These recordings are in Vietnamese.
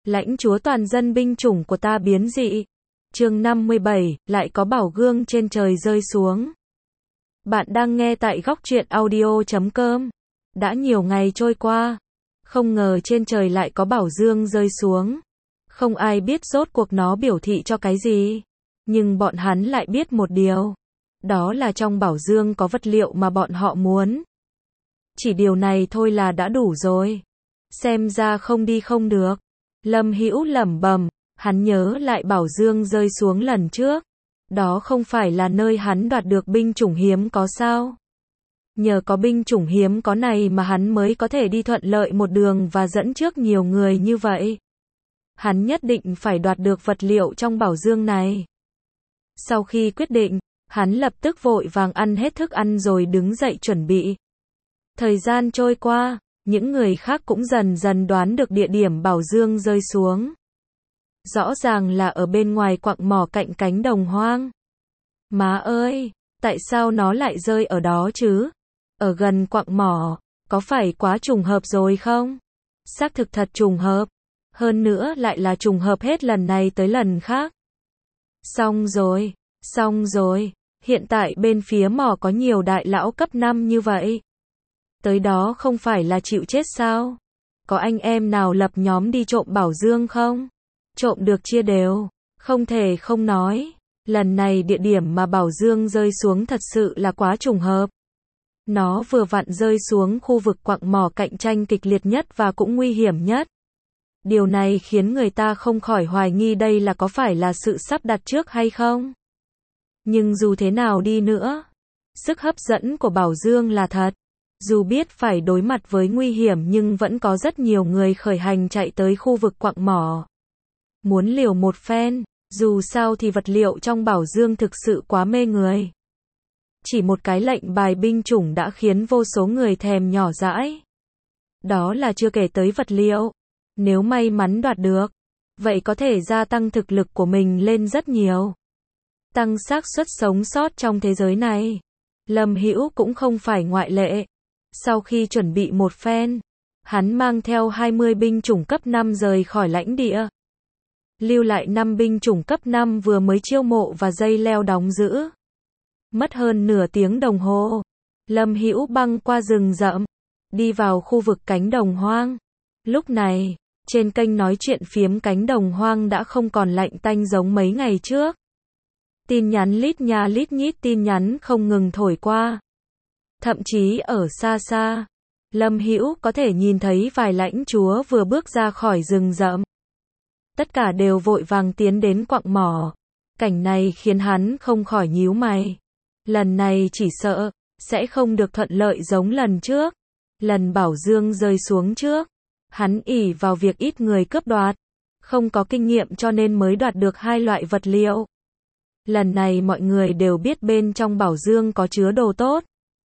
Lãnh chúa toàn dân binh chủng của ta biến dị. Chương 57, lại có bảo gương trên trời rơi xuống. Bạn đang nghe tại góc truyện audio.com. Đã nhiều ngày trôi qua, không ngờ trên trời lại có bảo dương rơi xuống. Không ai biết rốt cuộc nó biểu thị cho cái gì. Nhưng bọn hắn lại biết một điều. Đó là trong bảo dương có vật liệu mà bọn họ muốn. Chỉ điều này thôi là đã đủ rồi. Xem ra không đi không được. Lâm Hữu lẩm bẩm, hắn nhớ lại bảo dương rơi xuống lần trước. Đó không phải là nơi hắn đoạt được binh chủng hiếm có sao? Nhờ có binh chủng hiếm có này mà hắn mới có thể đi thuận lợi một đường và dẫn trước nhiều người như vậy. Hắn nhất định phải đoạt được vật liệu trong bảo dương này. Sau khi quyết định, hắn lập tức vội vàng ăn hết thức ăn rồi đứng dậy chuẩn bị. Thời gian trôi qua, những người khác cũng dần dần đoán được địa điểm bảo dương rơi xuống. Rõ ràng là ở bên ngoài quặng mỏ cạnh cánh đồng hoang. Má ơi, tại sao nó lại rơi ở đó chứ? Ở gần quặng mỏ, có phải quá trùng hợp rồi không? Xác thực thật trùng hợp. Hơn nữa lại là trùng hợp hết lần này tới lần khác. Xong rồi, hiện tại bên phía mỏ có nhiều đại lão cấp 5 như vậy. Tới đó không phải là chịu chết sao? Có anh em nào lập nhóm đi trộm bảo dương không? Trộm được chia đều, không thể không nói. Lần này địa điểm mà bảo dương rơi xuống thật sự là quá trùng hợp. Nó vừa vặn rơi xuống khu vực quặng mỏ cạnh tranh kịch liệt nhất và cũng nguy hiểm nhất. Điều này khiến người ta không khỏi hoài nghi đây là có phải là sự sắp đặt trước hay không. Nhưng dù thế nào đi nữa, sức hấp dẫn của bảo dương là thật. Dù biết phải đối mặt với nguy hiểm nhưng vẫn có rất nhiều người khởi hành chạy tới khu vực quặng mỏ. Muốn liều một phen, dù sao thì vật liệu trong bảo dương thực sự quá mê người. Chỉ một cái lệnh bài binh chủng đã khiến vô số người thèm nhỏ dãi. Đó là chưa kể tới vật liệu. Nếu may mắn đoạt được, vậy có thể gia tăng thực lực của mình lên rất nhiều. Tăng xác suất sống sót trong thế giới này. Lâm Hữu cũng không phải ngoại lệ. Sau khi chuẩn bị một phen, hắn mang theo 20 binh chủng cấp 5 rời khỏi lãnh địa. Lưu lại 5 binh chủng cấp 5 vừa mới chiêu mộ và dây leo đóng giữ. Mất hơn nửa tiếng đồng hồ, Lâm Hữu băng qua rừng rậm, đi vào khu vực cánh đồng hoang. Lúc này, trên kênh nói chuyện phiếm cánh đồng hoang đã không còn lạnh tanh giống mấy ngày trước. Tin nhắn lít nha lít nhít tin nhắn không ngừng thổi qua. Thậm chí ở xa xa, Lâm Hữu có thể nhìn thấy vài lãnh chúa vừa bước ra khỏi rừng rậm. Tất cả đều vội vàng tiến đến quặng mỏ. Cảnh này khiến hắn không khỏi nhíu mày. Lần này chỉ sợ sẽ không được thuận lợi giống lần trước. Lần bảo dương rơi xuống trước, hắn ỷ vào việc ít người cướp đoạt, không có kinh nghiệm cho nên mới đoạt được 2 loại vật liệu. Lần này mọi người đều biết bên trong bảo dương có chứa đồ tốt.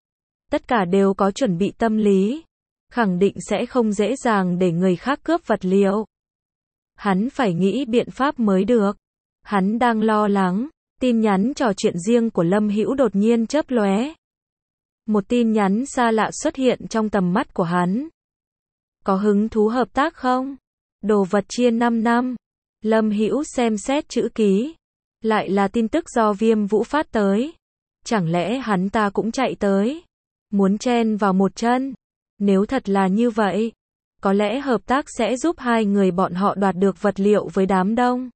Tất cả đều có chuẩn bị tâm lý, khẳng định sẽ không dễ dàng để người khác cướp vật liệu. Hắn phải nghĩ biện pháp mới được. Hắn đang lo lắng, tin nhắn trò chuyện riêng của Lâm Hữu đột nhiên chớp lóe. Một tin nhắn xa lạ xuất hiện trong tầm mắt của hắn. Có hứng thú hợp tác không? Đồ vật chia 5 năm. Lâm Hữu xem xét chữ ký. Lại là tin tức do Viêm Vũ phát tới. Chẳng lẽ hắn ta cũng chạy tới? Muốn chen vào một chân? Nếu thật là như vậy, có lẽ hợp tác sẽ giúp hai người bọn họ đoạt được vật liệu với đám đông.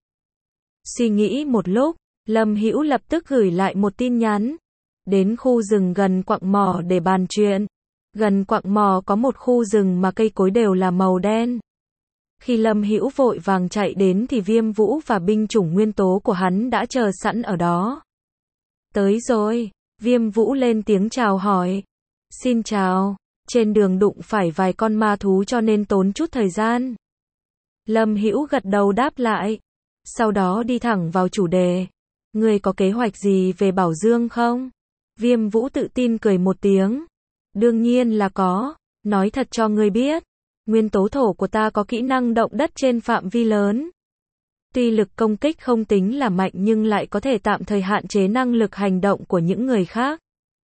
Suy nghĩ một lúc, Lâm Hữu lập tức gửi lại một tin nhắn. Đến khu rừng gần quặng mỏ để bàn chuyện. Gần quặng mỏ có một khu rừng mà cây cối đều là màu đen. Khi Lâm Hữu vội vàng chạy đến thì Viêm Vũ và binh chủng nguyên tố của hắn đã chờ sẵn ở đó. Tới rồi, Viêm Vũ lên tiếng chào hỏi. Xin chào, trên đường đụng phải vài con ma thú cho nên tốn chút thời gian. Lâm Hữu gật đầu đáp lại. Sau đó đi thẳng vào chủ đề. Ngươi có kế hoạch gì về bảo dương không? Viêm Vũ tự tin cười một tiếng. Đương nhiên là có, nói thật cho ngươi biết. Nguyên tố thổ của ta có kỹ năng động đất trên phạm vi lớn. Tuy lực công kích không tính là mạnh nhưng lại có thể tạm thời hạn chế năng lực hành động của những người khác.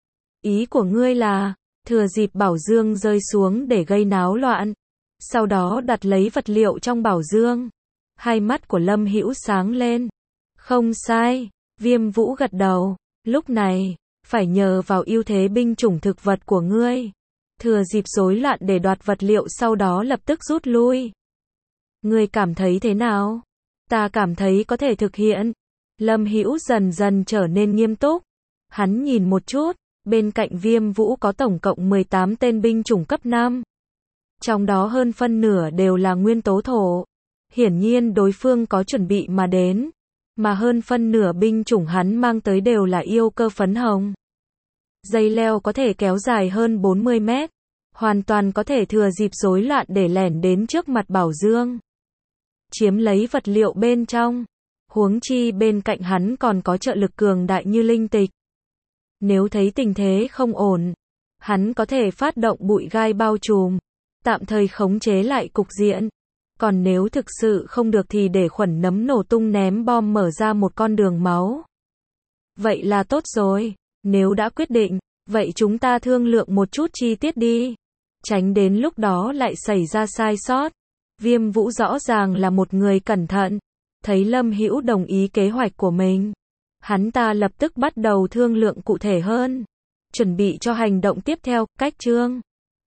Ý của ngươi là, thừa dịp bảo dương rơi xuống để gây náo loạn. Sau đó đặt lấy vật liệu trong bảo dương. Hai mắt của Lâm Hữu sáng lên. Không sai, Viêm Vũ gật đầu. Lúc này, phải nhờ vào ưu thế binh chủng thực vật của ngươi. Thừa dịp rối loạn để đoạt vật liệu sau đó lập tức rút lui. Ngươi cảm thấy thế nào? Ta cảm thấy có thể thực hiện. Lâm Hữu dần dần trở nên nghiêm túc. Hắn nhìn một chút, bên cạnh Viêm Vũ có tổng cộng 18 tên binh chủng cấp 5. Trong đó hơn phân nửa đều là nguyên tố thổ. Hiển nhiên đối phương có chuẩn bị mà đến. Mà hơn phân nửa binh chủng hắn mang tới đều là yêu cơ phấn hồng. Dây leo có thể kéo dài hơn 40 mét. Hoàn toàn có thể thừa dịp rối loạn để lẻn đến trước mặt Bảo Dương. Chiếm lấy vật liệu bên trong. Huống chi bên cạnh hắn còn có trợ lực cường đại như linh tịch. Nếu thấy tình thế không ổn, hắn có thể phát động bụi gai bao trùm, tạm thời khống chế lại cục diện. Còn nếu thực sự không được thì để khuẩn nấm nổ tung ném bom mở ra một con đường máu. Vậy là tốt rồi, nếu đã quyết định, vậy chúng ta thương lượng một chút chi tiết đi. Tránh đến lúc đó lại xảy ra sai sót. Viêm Vũ rõ ràng là một người cẩn thận. Thấy Lâm Hữu đồng ý kế hoạch của mình, hắn ta lập tức bắt đầu thương lượng cụ thể hơn. Chuẩn bị cho hành động tiếp theo, cách chương